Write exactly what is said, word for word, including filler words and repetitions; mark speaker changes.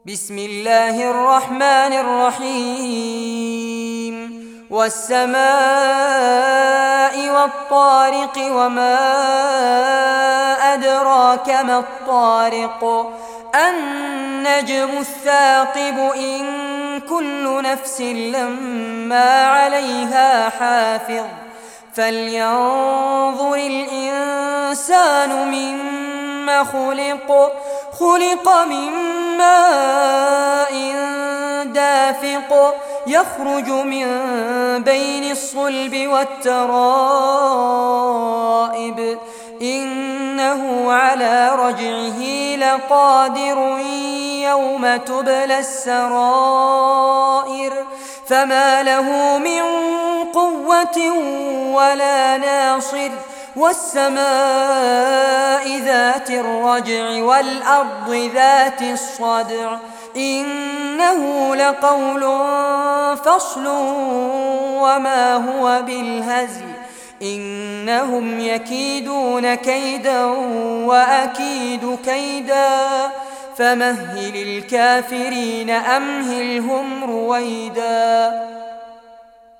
Speaker 1: بسم الله الرحمن الرحيم والسماء والطارق وما أدراك ما الطارق النجم الثاقب إن كل نفس لما عليها حافظ فلينظر الإنسان مما خلق خلق من ماء دافق يخرج من بين الصلب والترائب إنه على رجعه لقادر يوم تبلى السرائر فما له من قوة ولا ناصر والسماء ذات الرجع والأرض ذات الصدع إنه لقول فصل وما هو بالهزل إنهم يكيدون كيدا وأكيد كيدا فمهل الكافرين أمهلهم رويدا.